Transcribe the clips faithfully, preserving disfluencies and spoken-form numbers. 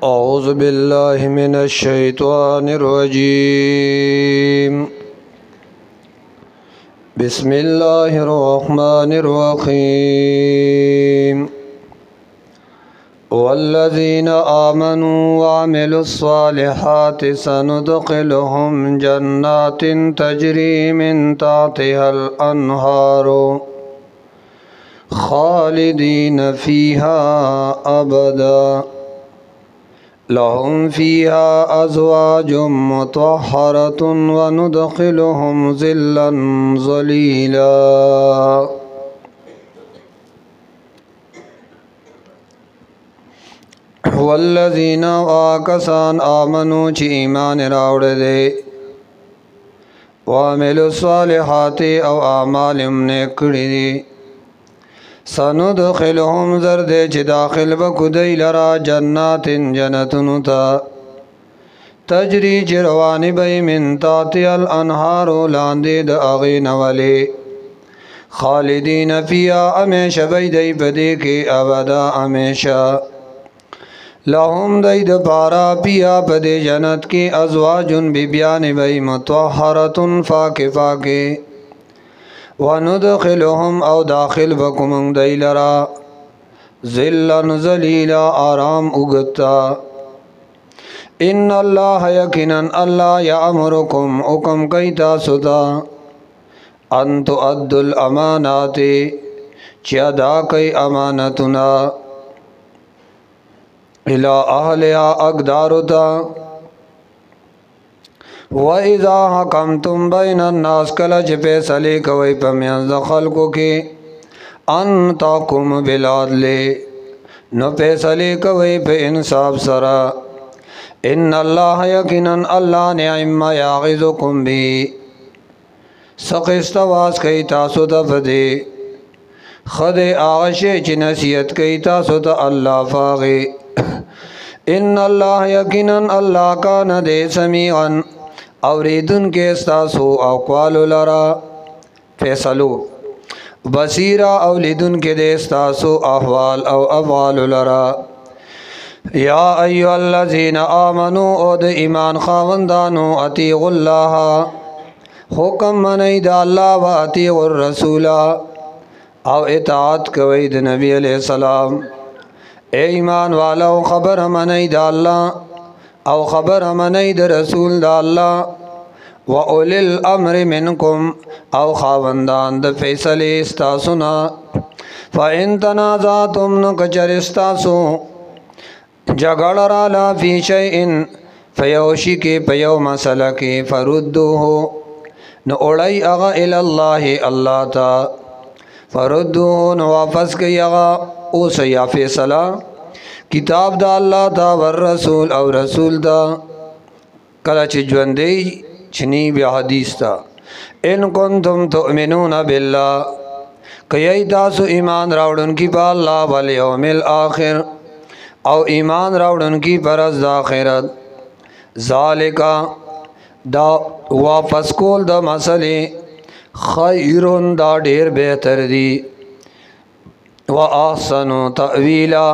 أعوذ بالله من الشيطان الرجيم بسم الله الرحمن الرحيم والذين آمنوا وعملوا الصالحات سندخلهم جنات تجري من تحتها الأنهار خالدين فيها أبدا لهم فيها أزواج مطهرة وندخلهم ظلا ظليلا والذين آكسان آمنوا چی ایمان راوڑ دے وعملوا الصالحات او اعمال امنکڑی دی سندخلهم زرد چی داخل بکدی لرا جنات جنتنتا تجری چی روانی بی من تاتی الانہار لاندی دا اغین ولی خالدین فیا امیشہ بی دی بدی کی ابدا امیشہ لهم دی دا پارا پیا پدی جنت کی ازواجن بی بیان بی متوحرتن فاک فاکی وندخلهم او داخل بکم دی لرا ظلا ظلیلا آرام اگتا ان اللہ یقیناً اللہ یامرکم حکم کیتا ستا ان تؤدوا الامانات چی ادا کئی امانتنا الى اہلها اقدارتا وَإِذَا حَكَمْتُمْ بَيْنَ النَّاسِ کَلَچ فیصلے کوئی پمیانز خلقو کی ان تحکم بالعدل نو فیصلے کوئی پہ انصاف سرا ان اللہ یقیناً اللہ نعم یعظکم بھی سخست واس کئی تاسو دفدے خد آغشے چی نصیحت کئی تاسو تا اللہ فاغی ان اللہ یقیناً اللہ کا ندے سمیعاً اوریدن کے استاسو اقوال لرا فیصلو بصیرہ اولیدن کے دے استاسو احوال او افعال لرا یا ایوہ الذین آمنو او دے ایمان خاوندانو اطیعوا اللہ حکم منید اللہ و اطیعوا الرسول او اطاعت کوید نبی علیہ السلام اے ایمان والا خبر منید اللہ او خبر منید رسول دا اللہ و اولی الامر منکم او خاوندان دا فیصلی استاسونا فا ان تنازاتم نکچر استاسو جگڑ رالا فی شیئن فیوشی کے پیو مسئلہ کے فردو ہو نو اڑائی اغا الاللہ اللہ تا فردو ہو نو واپس کی اغا او سیا فیصلہ کتاب دا اللہ تا والرسول او رسول دا کلا چی جوندی چنی بیا حدیث تا ان کنتم تؤمنون باللہ کئی تاسو ایمان راوڑن کی پا اللہ والیوم الآخر او ایمان راوڑن کی پرز دا آخرت ذالکا دا واپس کول دا مسئلے خیرن دا دیر بہتر دی و آسنو تأویلا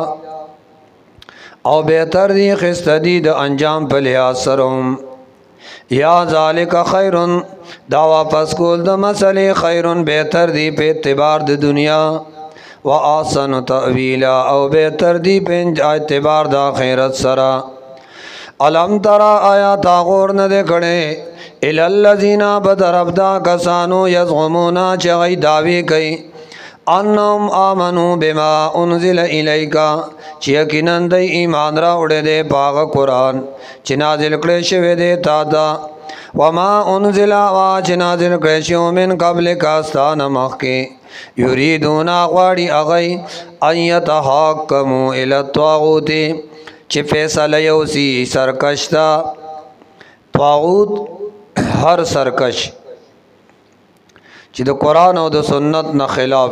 او بہتر دی خست دی دا انجام پلی آسرم یا ذالک خیرن دا واپس کول دا مسئلے خیرن بہتر دی پہ اعتبار دا دنیا و آسن تأویلا او بہتر دی پہ اعتبار دا خیرت سرا علم ترا آیا تاغور ندے کھڑے الالذین بدرب دا کسانو یزغمونا چغی دعوی کئی انہم آمنوا بما انزل الیکا چی یقیناً دی ایمان را اڑے دے پاغ قرآن چی نازل کرشوے دے تاتا وما انزل آوا چی نازل کرشو من قبل کاستان مخی یریدون آغواری اغی ان یتحاکمو الالطاغوت چی فیصل یوسی سرکشتا طاغوت ہر سرکش چی دا قرآن و دا سنت نا خلاف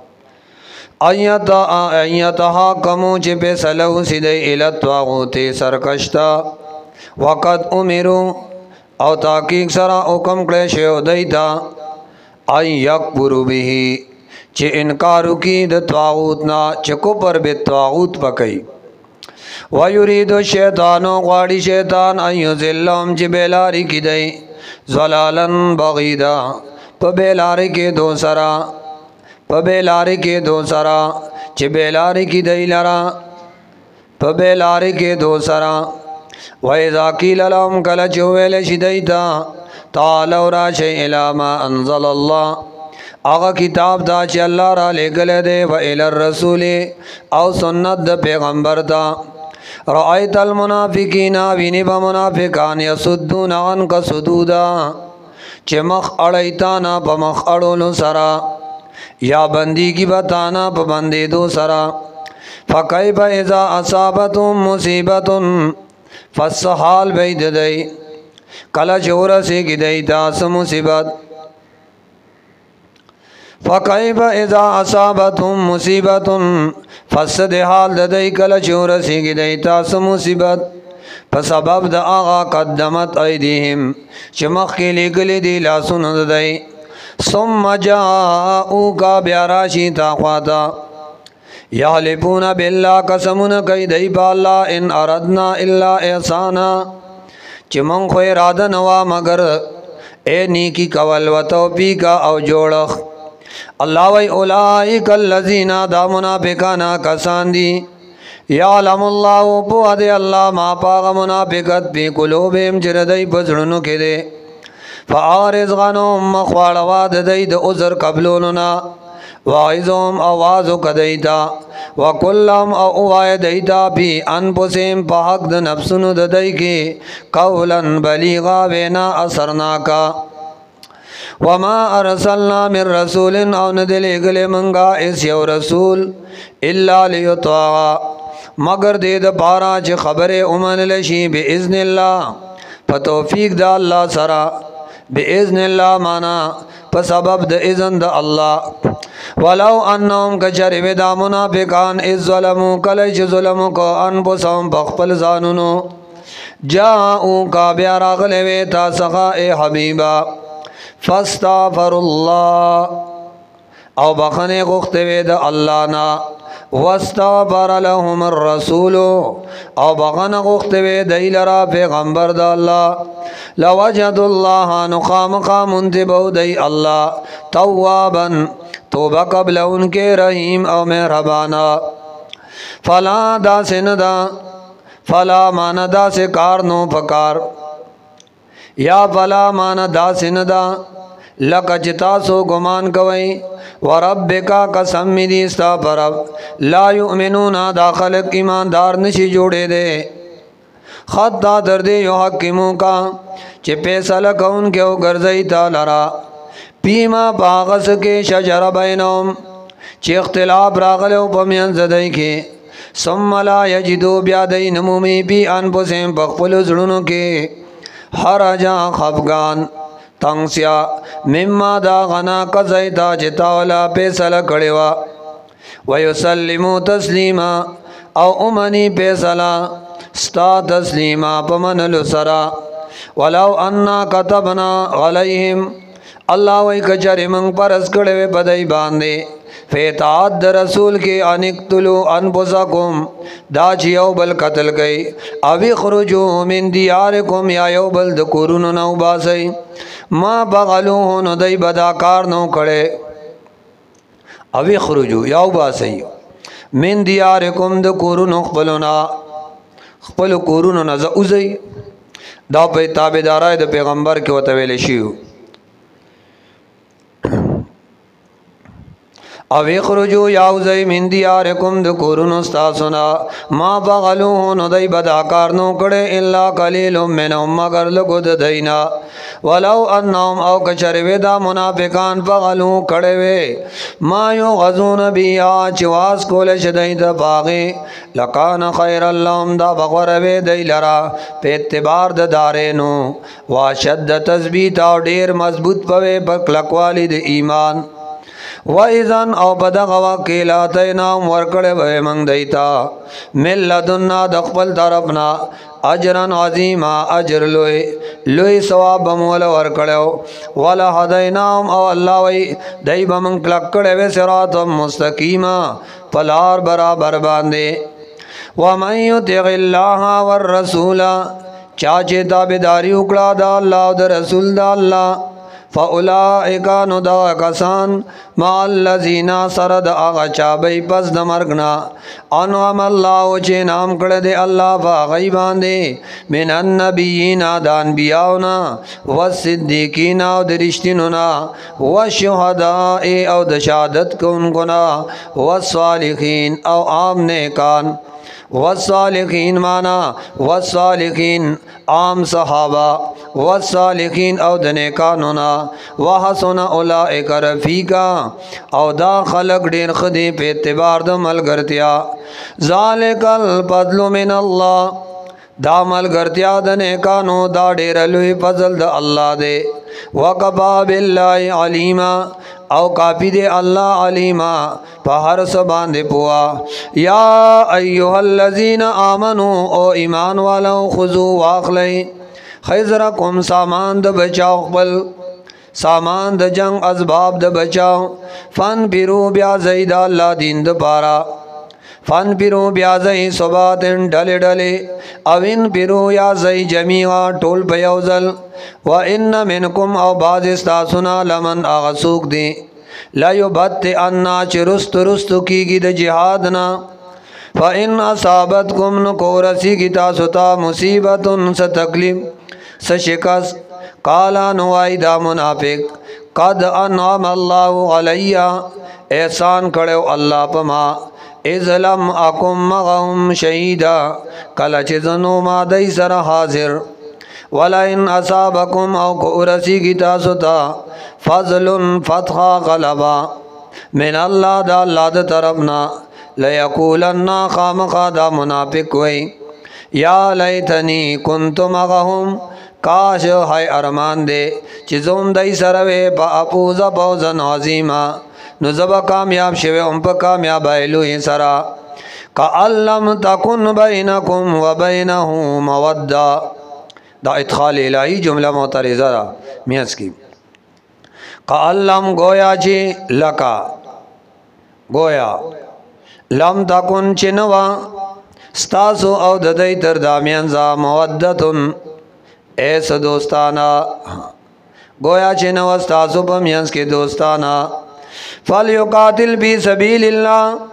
ایتہا کمو چی پیسلو سیدے الالطاغوت سرکشتا وقد امرو او تاکیق سرا حکم کلیشو دیتا این یکبرو بھی چی انکارو کی دا طاغوتنا چی کپر بی طاغوت پکی ویرید الشیطان غواړي شیطان ان یضلهم چې بیلاری کی دی ضلالا بعیدا په بیلاری کې دو سرا په بیلاری کې دو سرا چې بیلاری کی دی لرا په بیلاری کې دو سرا وَإِذَا قِيلَ لَهُمْ کله چې ویل شي دوی ته تعالوا راشئ الی ما انزل الله هغه کتاب دا چې الله را لېږلی دی و الی الرسول او سنت د پیغمبر ته رأیت المنافقین ویني به منافقان یصدون عنک صدودا چې مخ اړی تا نه په مخ اړولو سره یا بندګي به تا نه په بندېدو سره فکیف اذا اصابتهم مصیبة فالسحال بید دی کلا چورا سے کی دی تاس مصیبت فکیف اذا اصابتهم مصیبت فسد حال دی کلا چورا سے کی دی تاس مصیبت فسبب دا آغا قدمت ایدیهم چمخ کی لگلی دی لاسون دی ثم جاؤ کا بیاراشی تاخواتا یحلفون بالله قسمون کوي دی په الله ان اردنا الا احسانا چې مونږ خو اراده نوا مگر اے نیکی کول و توفیق او جوړخ الله وی اولئک الذین دا منافقان کسان دي یعلم الله په دې الله ما پاغه منافقت په قلوبهم جردای بزړونو کې دي فارز غنم مخواړه د دې د عذر قبولنا واعظهم آوازو کدیتا وکلهم او اوای دیتا بی انفسهم په حق د نفسونو د دای کې قولا بلیغا وینا اثرناکا وما ارسلنا من رسول او ندلګل منغا اس یو رسول الا لیطاع مگر دې د پارا چې خبره اومن لشي باذن الله په توفیق د الله سره باذن الله معنا په سبب د اذن د الله ولو انهم کجر ودا منافقان اذ ظلموا کله چې ظلم کو انفسهم بخپل ځانونو جاءوا کا بیا راغله وی تا څنګه اے حبیبا فاستغفر الله او بخنه غوښته وی د الله نا واستغفر لهم الرسول او بخنه غوښته وی د لرا پیغمبر د الله لوجد الله نقام قام انتبو دی الله توابا توبہ قبل ان کے رحیم او مہربانا فلا دا سے ندا فلا مانا دا سے کار نو پکار یا فلا مانا دا سے ندا لکا چتا سو گمان کوئی وربکا قسم می دی استا پرب لا یؤمنون دا خلق ایماندار نشی جوڑے دے خط دا دردے یو حکموں کا چی پیسہ لکون کے او گرزئی تا لرا پیما باغس کے شجر بینهم چی اختلاف راغلو پمین زدائی کے ثم لا یجدو بیادئی نمومی بی انفسهم پخپل زڑنو کے حرجا خفگان تنگسیا مما دا غنا قضیتا چتاولا پیسل کڑیوا ویسلمو تسلیما او امنی پیسلا ستا تسلیما پمنلو سرا ولو انا کتبنا علیہم اللہ وی کچری منگ پرس کڑوے بدائی باندے فیتعاد در رسول کے انکتلو انفسکم دا چی یو بل قتل گئی اوی خرجو من دیارکم یا یو بل دکورونو نو باسی ما بغلوہو نو دی بداکار نو کڑے اوی خرجو یو باسی من دیارکم دکورونو خپلونا خپلو کورونو نزا اوزی دا پہ تابدارائی دا پیغمبر کے وطویل شیو او اخرجو یاوزی من دیارکم دکورن استاسنا ما بغلوه نو دی بداکار نو کڑے اللہ قلیل منهم مگر لگو دینا ولو انهم او کچروی دا منافقان بغلو کڑے وے ما یو غزون بیا چواز کول شدئی دا باغی لکان خیر اللہم دا بغوروی دی لرا پہ اتبار دا دارینو واشد تثبیت او دیر مضبوط پوے بکلکوالی دا ایمان وَإِذَنْ او بدغوا کیلا تینام ورکڑے بے منگ دیتا من لدنا دقبل طرفنا اجرن عظیما اجر لوئی لوئی ثواب بمولا ورکڑیو وَلَا حَدَيْنَام او اللہ وی دی بمنگ کلکڑے بے سرات مستقیما پلار برابر باندے ومن یطع الله والرسول چا چې تابعداري وکړه د الله او د رسول د الله فاولئک نو دا کسان مع الذین سره د هغه چا به پس د مرګ نه انعم الله چې نام کړه د الله په باندې من النبیین د انبیاءنا والصدیقین او د رښتینو نه والشهداء او د شهادت کوونکو نه والصالحین او عام نیکان والصالحین مانا والصالحین عام صحابہ والصالحین او د نیکانو نه وحسن اولئک رفیقا او دا خلق ډیر خدي په اعتبار د ملګرتیا ذالک الفضل من الله دا ملګرتیا د نیکانو دا ډیر لوی فضل د الله دی وکفا بالله علیما او کافی دے اللہ علیما پا ہر سبان دے پوا یا ایوہ الذین آمنو او ایمان والو خضو واخلئی خیزرکم سامان دا بچاو قبل سامان دا جنگ ازباب دا بچاو فن پیرو بیا زید اللہ دین دا پارا فن پیرو بیا زئی صباتن ڈلے ڈلے اوین پیرو یا زئی جمیعا ٹول پیوزل و ان منکم او باز استاسنا لمن آغسوک دی لا یبت انا چی رست رست کی گی دا جہادنا فا ان اصابتکم نکو رسی کی تاستا مصیبتن ستکلیم سشکست قالا نوائی دا منافق قد انعام اللہ علیہ احسان کڑیو اللہ پما اذ لم اکم مغم شہیدا کلا چیزنو ما دی سر حاضر ولئن اصابکم او کو رسی کی تاستا فضل فتحا غلبا من اللہ دا اللہ دا طرفنا لیقولن خامقا دا منافق وی یا لیتنی کنتو مغهم کاش ہے ارمان دے چیزم دی سروے پا اپوزا پوزن عظیما نزبا کامیاب شوے ام پا کامیاب ایلوی سرا کَأَلَّمْ تَكُنْ بَيْنَكُمْ وَبَيْنَهُ مَوَدَّةٌ دا ادخال الہی جملہ معترضہ دا میانس کی کَأَلَّمْ گویا چی لکا گویا لم تکن چنوا ستاسو او ددائی تر دامیانزا مودتن ایس دوستانا گویا چنوا ستاسو پا میانس کے دوستانا فَلْيُقَاتِلْ فِي سَبِيلِ اللَّهِ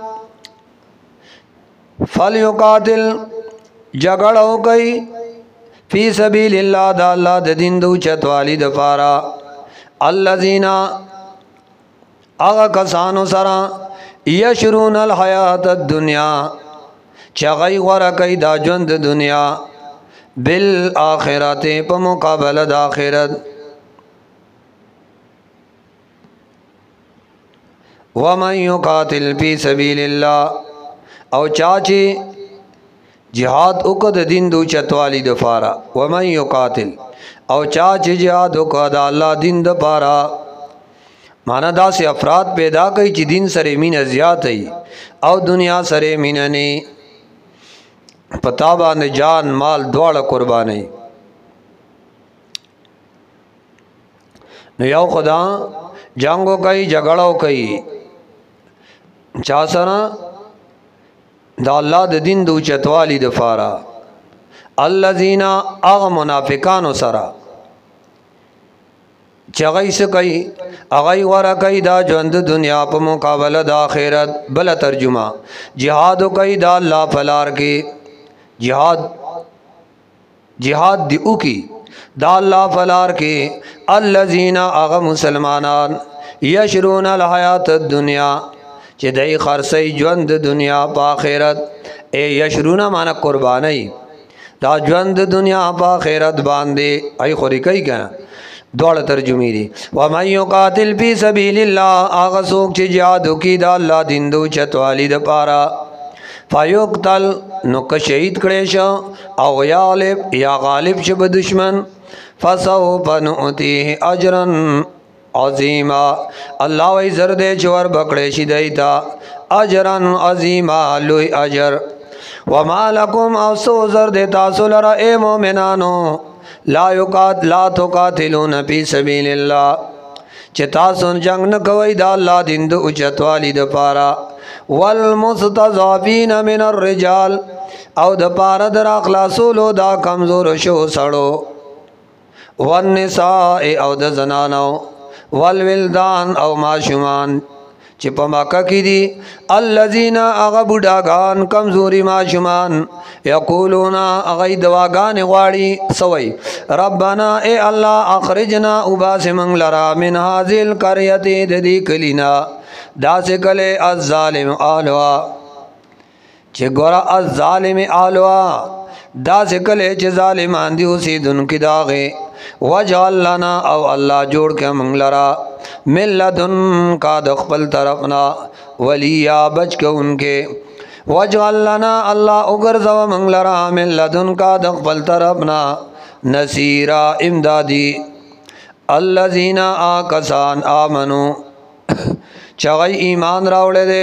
فَلْيُقَاتِلْ جگڑو کئی فی سبیل اللہ دا اللہ دا دین دو چتوالی دفارا الذین اغا کسانو سرا یشرون الحیات الدنیا چغی غرقی دا جند دنیا بالآخرت پا مقابل دا آخرت ومن یقاتل فی سبیل اللہ او چاچی جہاد اکد دین دو چتوالی دفارا ومن یقاتل او چاچی جہاد اکد اللہ دین دفارا مانا دا سے افراد پیدا کئی چی دین سر مین زیاد ہے او دنیا سر مین نی پتابان جان مال دوڑ قربانی نو یو خدا جنگو کئی جگڑو کئی چا سرا دا اللہ دا دین دو چتوالی دفارا الذین اغ منافقانو سرا چغی سکئی اغی ورا کئی دا جوند دنیا پا مقابل دا آخرت بلا ترجمہ جہادو کئی دا اللہ فلار کی جہاد جہاد دی او کی دا اللہ فلار کی الذین اغ مسلمانان یشرون الحیات الدنیا چی دای خرسی جوند دنیا پا آخرت اے یشرون مانا قربانی دا جوند دنیا پا آخرت باندے ای خوری کئی کنا دوڑ ترجمی دی وَمَنْ يُقَاتِلْ فِي سَبِيلِ اللَّهِ آغا سوک چی جہادو کی دا اللہ دین دو چتوالی دا پارا فَيُقْتَلْ نُکا شہید کڑیشا او یا غالب یا غالب شب دشمن فَسَوْفَ نُؤْتِيهِ أَجْرًا عظیما اللہ وی زردے چور بکڑے شدیتا اجرن عظیما لوی اجر وما لکم افسو زردے تاسو لرا اے مومنانو لا یقات لا تقاتلون فی سبیل اللہ چه تاسو جنگ نکوئی دا اللہ دین دو اچتوالی دا پارا والمستضعفین من الرجال او د پاره در اخلاصولو دا کمزور شو سړو والنساء او د زنانو والولدان او ماشومان چې په مکه کې دي الذين اغه بډاګان کمزوري ماشومان یقولون اغه دواګان غواړي سوي ربنا اے الله اخرجنا وباسم لرا من هذه القريه د دې کلینا داسې کله الظالم الوا چې ګورا الظالم الوا داسې کله چې ظالمان دي اوسیدونکو داغه وجعل لنا او الله جوړ کې موږ لرا ملذن کا د خپل طرفنا ولیا بچ کو انکے وجعل لنا الله وګرځو موږ لرا ملذن کا د خپل طرفنا نصيرا امدادي الذين آکسان آمنو چغی ایمان راوړل دي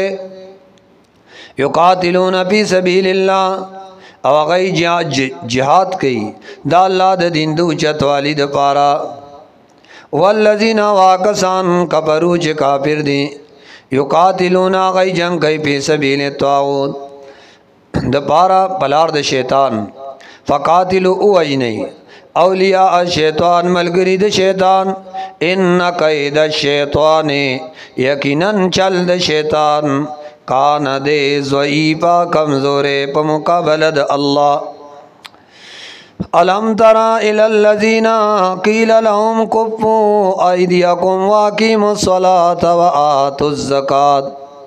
یقاتلون فی سبیل الله او غی جهاد کوي دا الله د دین د چتوالی د پارا والذین واکسان کفروا چې کافر دي یقاتلون غی جنگ کوي په سبیل الطاغوت د پارا بلار د شیطان فقاتلوا اوجنی اولیاء الشیطان ملګری د شیطان ان کید الشیطان یقینا چل د شیطان کان دے ضعیفا کمزورے پا مقابلہ دا اللہ الم ترى الى الذين قيل لهم كفوا ايديكم واقيموا الصلاة وآتوا الزكاة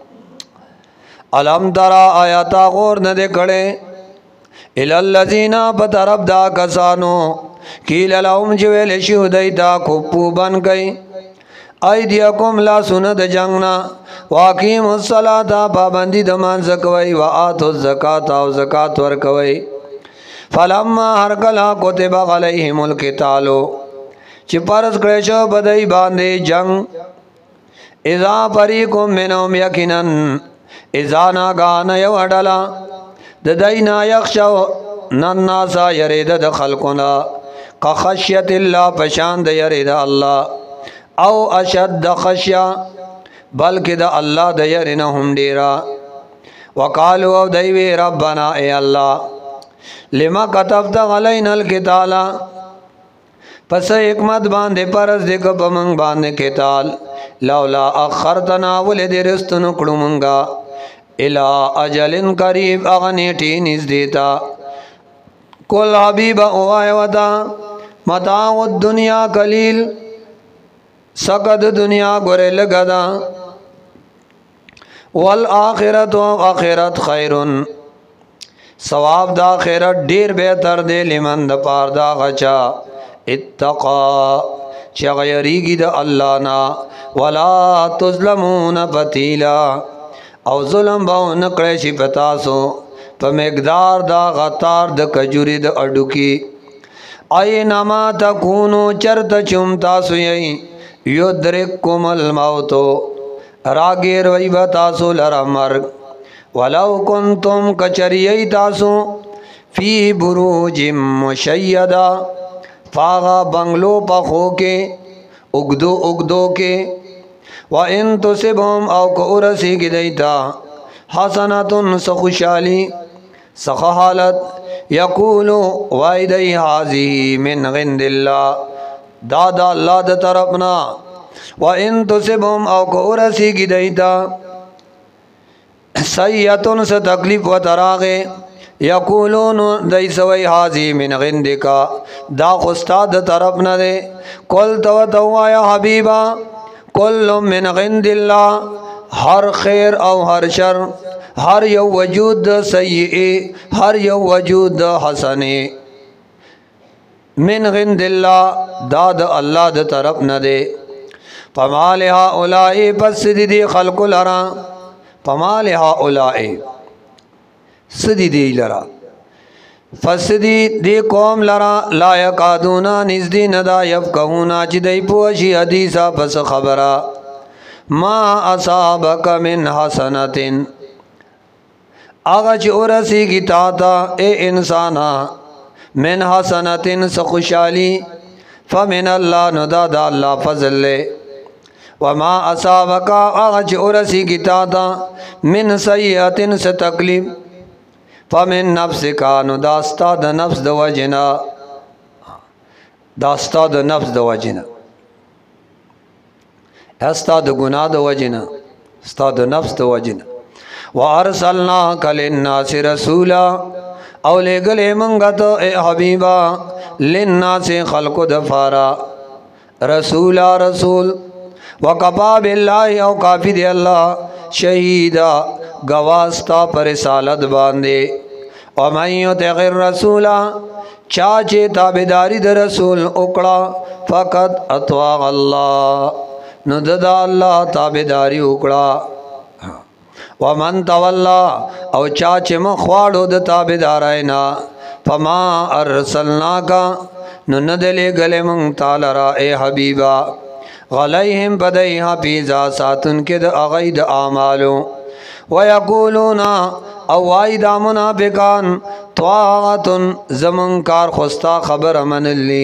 الم ترى آیاتا غور ندے کڑے الى الذين بطرف دا کسانو قيل لهم جویل شہدیتا کفوا بن گئی ایدیکم لا سند جنگنا واقیم الصلاة پابندی دمان زکوی و آتو الزکاة و زکاة ورکوی فلما هر کلا کتب علیہم القتالو چی پرس کرشو بدئی باندے جنگ اذا فریکم منهم یقنن اذا ناگان یو اڈلا ددینا یخشو نناسا یرید دخلقنا قخشیت اللہ پشاند یرید اللہ او اشد خشیا بلکہ دا اللہ دا یرنا ہم ڈیرا وقالو او دیوی ربنا اے اللہ لما کتبت علینا القتالا پس حکمت باندے پرز دے کب منگ باندے قتال لولا اخرتنا ولد رستن کڑو منگا الى اجل قریب اغنیٹی نز دیتا کل حبیب اوائے ودا متاع الدنیا قلیل سقد دنیا گورے لگا دا والآخرت و آخرت خیرن ثواب دا آخرت دیر بہتر دے لمن دا پار دا غچا اتقا چغیریگی دا اللہ نا ولا تظلمون فتیلا او ظلم باو نکڑیشی پتاسو پا مقدار دا غطار دا کجوری دا اڈو کی اینما تکونو چرت چمتاسو یئی یدرککم الموتو راگیر وی بتاسو لرا مرگ ولو کنتم کچریئی تاسو فی بروج مشیدہ فاغا بنگلو پخو کے اگدو اگدو کے وَإِن تُصِبْهُمْ او کورسی کی دیتا حسنتن سخوشالی سخحالت یقولو وائدئی حاضی من غند اللہ دادا اللہ دا طرفنا وَإِن تُصِبْهُمْ او کورسی کی دیتا سیئتن سے تکلیف و تراغے یقولون دی سوئی حاضی من غندکا دا خستاد طرفنا دے کل تو توایا حبیبا کل من غند اللہ ہر خیر او ہر شر ہر یو وجود سیئے ہر یو وجود حسنے من غند اللہ داد اللہ دا طرف نہ دے فمال ہاؤلائی پس دی خلق لرا فمال ہاؤلائی سدی دی لرا فسدی دی قوم لرا لا یقادونا نزدی ندا یفقہونا چی دی پوشی حدیثا پس خبرا ما اصابک من حسنتن آغا چی ارسی کی تاتا اے انسانا من حسنتن سخوشالی فمن اللہ ندا دا اللہ فضل لے وما اصابک اغچ ارسی کی تاتا من سیئتن سے تکلیف فمن نفسک نو داستا د نفس د وجنا داستا د نفس د وجنا استا د گناہ د وجنا استا د نفس د وجنا وارسلناک للناس رسولا او لګلې مونږ ته اے حبیبا للناس خلق دفارا رسولا رسول وکفا بالله او کافی دی الله شهیدا گواستا پر رسالت باندې او من یطع الرسول چاچه تابعداری د رسول وکړه فقط اطاع الله نو د الله تابعداری وکړه ومن تولا او چاچه مخواړو د تابعداراینا فما ارسلناک نو ندلې گله مون تعالی را اے حبیبا غلیهم بدای حفیظا ساتن کې د اغید اعمالو ويقولون او وایدا منافقان طاعت زمن کار خوستا خبر منلی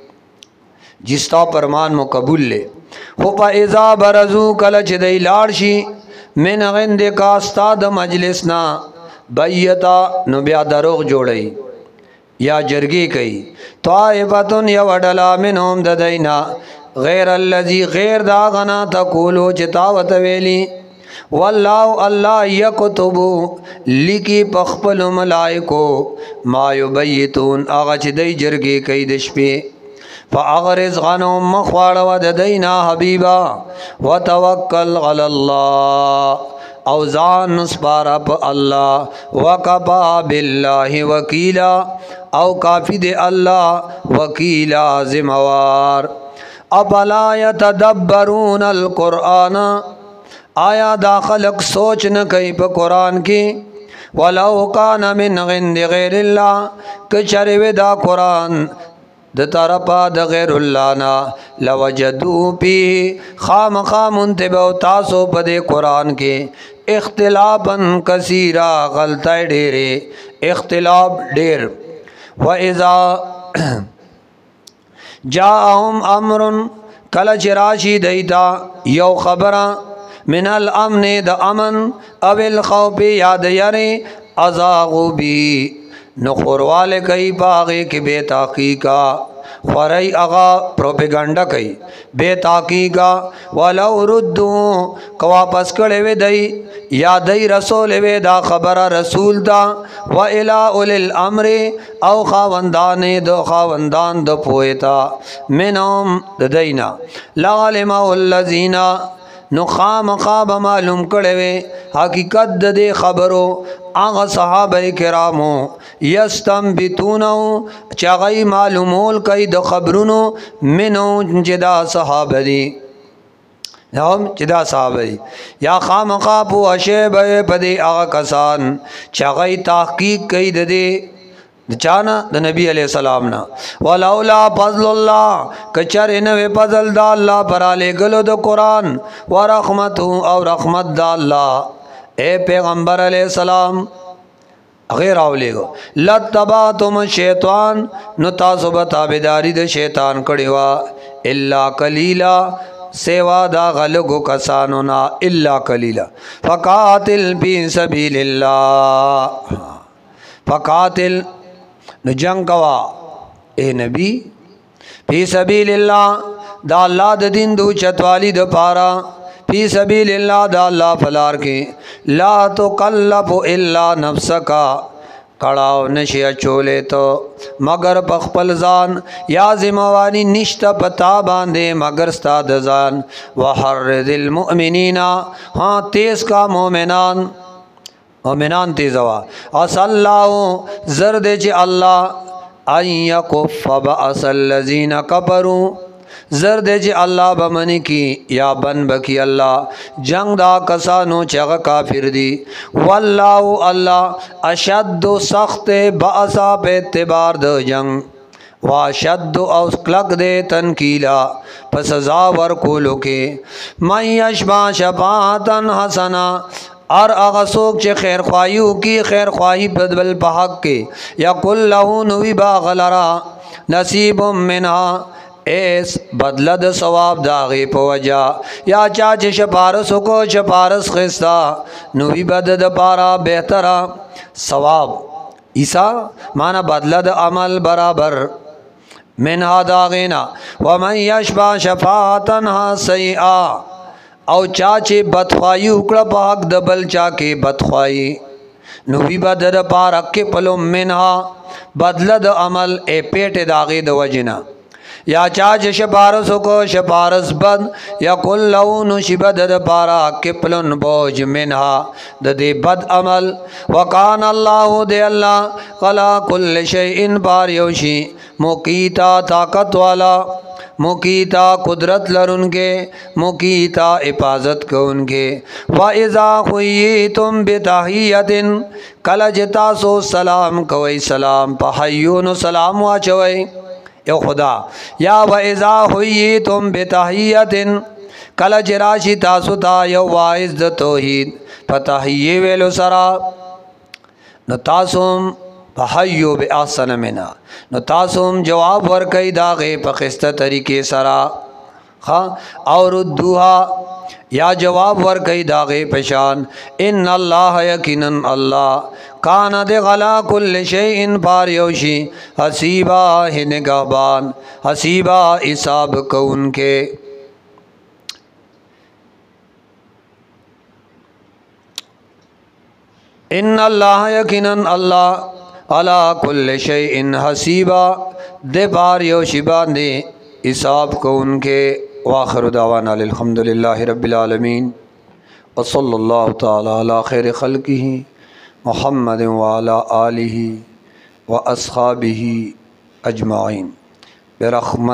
جستا پرمان مو قبول لے خو پا اذا برزو کلچ دی لارشی من غند کا استاد مجلسنا بیتا نو بیا دروغ جوړی یا جرگی کئی طائفتن یا وڈلا منهم ددینا غیر الذی غیر داغنا تقولو چتاوت ویلی واللہ اللہ یکتبو لکی پخپل ملائکو ما یبیتون آغا چی دی جرگی کئی دشپی فاغرز غنم مخوار وددینا حبیبا وتوکل علی اللہ اوزان نسپارا پا اللہ وکبا باللہ وکیلا او کافی دے اللہ وکیلا زموار افلا یتدبرون القرآن آیا دا خلق سوچ نہ کئی پا قرآن کی ولو کان من غند غیر اللہ کچروی دا قرآن د طرفا د غیر اللہ نا لوجدو پی خام خام انتبو تاسو پا دے قرآن کے اختلافا کثیرا غلطہ ڈیرے اختلاف ڈیر وَإِذَا جاءهم امر کلچ راشی دیتا یو خبرہ من الامن د امن او الخوف یاد یری ازاغو بی نخوروال کئی باغی کی بے تحقیقا خوری اغا پروپیگنڈا کئی بے تحقیقا ولو ردو کواپس کڑے وی دی یا دی رسول وی دا خبر رسول دا و الى اولی الامر او خاوندان دو خاوندان دو پویتا منهم دینا لعلمہ اللذین نو خام خواب معلوم کڑوے حقیقت دے خبرو آغا صحابہ کرامو یستنبتونو چاگئی معلومول کئی دو خبرونو منو جدا صحابہ دی ہم جدا صحابہ دی یا خام خواب و اشیب پدے آغا کسان چاگئی تحقیق کئی دے چانا دا نبی علیہ السلام نا ولولا فضل اللہ کچر انوے فضل دا اللہ پرالے گلو دا قرآن ورحمتو او رحمت دا اللہ اے پیغمبر علیہ السلام غیر آولے گو لتباتم شیطان نو تاسو بتابداری دا شیطان کڑیوا اللہ کلیلا سیوا دا غلگو کسانونا اللہ کلیلا فقاتل فی سبیل اللہ فقاتل نو جنگ کوا اے نبی فی سبیل اللہ دا اللہ دا دین دو چتوالی دا پارا فی سبیل اللہ دا اللہ فلار کے لا تکلف الا نفسکا کڑاو نشی اچولے تو مگر پخپل زان یا زموانی نشتا پتا باندے مگر ستاد زان وحرد المؤمنین ہاں تیز کا مومنان مومنان تیزوا اس اللہ زرد چی اللہ ان یکف بأس الذین کفروا زرد چی اللہ بمنی کی یا بن بکی اللہ جنگ دا کسانو چغ کافر دی واللہ اللہ اشد سخت بأسا پہ اعتبار دا جنگ واشد او کلک دے تنکیلا پس زاور کولو کے من یشبا شفاعتا حسنا اور اغسوک چے خیر خواہیو کی خیر خواہی بدبل پحق کے یا کل لہو نوی باغ لرا نصیب منہا ایس بدله د ثواب د هغې په وجه یا چا چې شپارس وکړو شپارس خستا نو وي به د دپاره بهتره ثواب عیسی معنی بدله د عمل برابر منها د هغې نه ومن یشفع شفاعة سیئه او چا چې بدخوایي وکړه په حق د بل چا کې بدخوایي نو وي به د دپاره کفل منها بدله د عمل ای پیټې د هغې د وجې نه یا چا چې شپارس وکړو شپارس بد یقل له نو شي به د دپاره کفل بوج منها د دې بد عمل وکان الله دی الله علی کل شیء بار یو شي مقیتا طاقت والا مقیتا قدرت لرونکے مقیتا حفاظت کونکے وَإِذَا خُيِّيتُمْ بِتَحِيَّةٍ کله چې تاسو سلام کوئ سلام په حیونو سلام واچوئ یو خدا یا وَإِذَا خُيِّيتُمْ بِتَحِيَّةٍ کله چې راشي تاسو ته یو واعظ د توحید په تحیې ویلو سره نو تاسو فحیو بأحسن منها نو تاسو هم جواب ورکئ دا غي په خسته طریقې سره ها اور ردوها یا جواب ورکئ دا غي پشان ان الله یقینا الله کان د غلا کل شیء بار یوشی حسیبا نگہبان حسیبا حساب کون کے ان اللہ یقینا اللہ علا کل شیء حسیبا دے بار یوشی باندے حساب کون کے واخر دعوانا الحمدللہ رب العالمین وصلی اللہ تعالی علی خیر خلقہ محمد وعلى آلہ و اصحابہ اجمعین برحمت